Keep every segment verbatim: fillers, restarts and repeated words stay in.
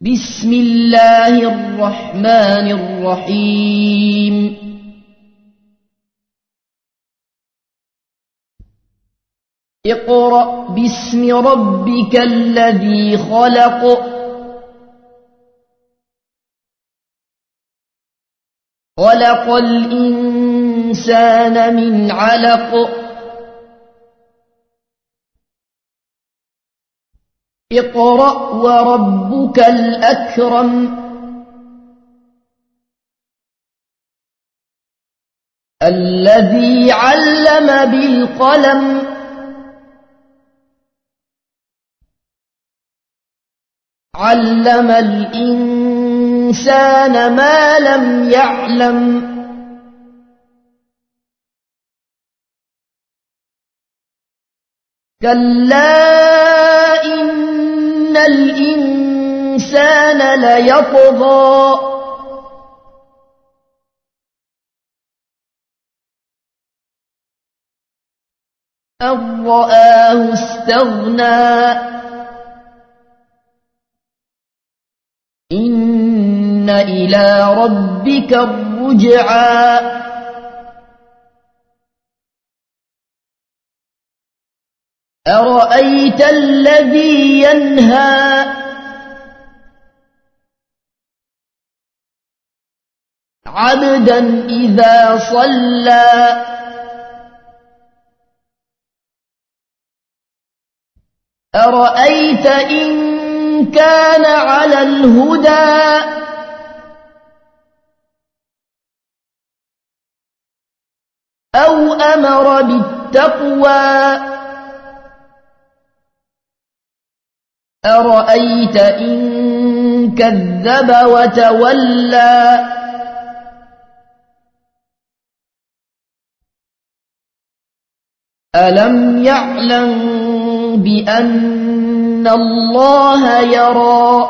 بسم الله الرحمن الرحيم اقرأ باسم ربك الذي خلق خلق الإنسان من علق اقرأ وربك الأكرم الذي علم بالقلم علم الإنسان ما لم يعلم كلا إن الإنسان ليطغى أن رآه استغنى إن إلى ربك الرجعى أرأيت الذي ينهى عبدا إذا صلى أرأيت إن كان على الهدى أو أمر بالتقوى أرأيت إن كذب وتولى ألم يعلم بأن الله يرى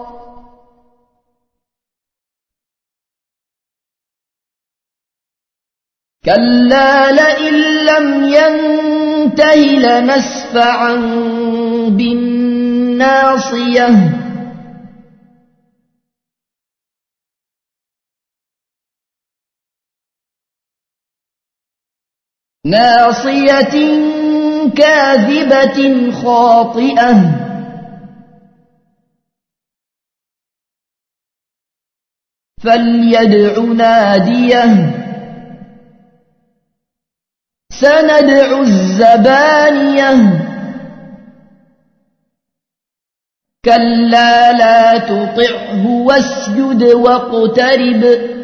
كلا لئن لم ينته لنسفعا بالناصية ناصية كاذبة خاطئة فليدع ناديه سندع الزبانية كلا لا تطعه واسجد واقترب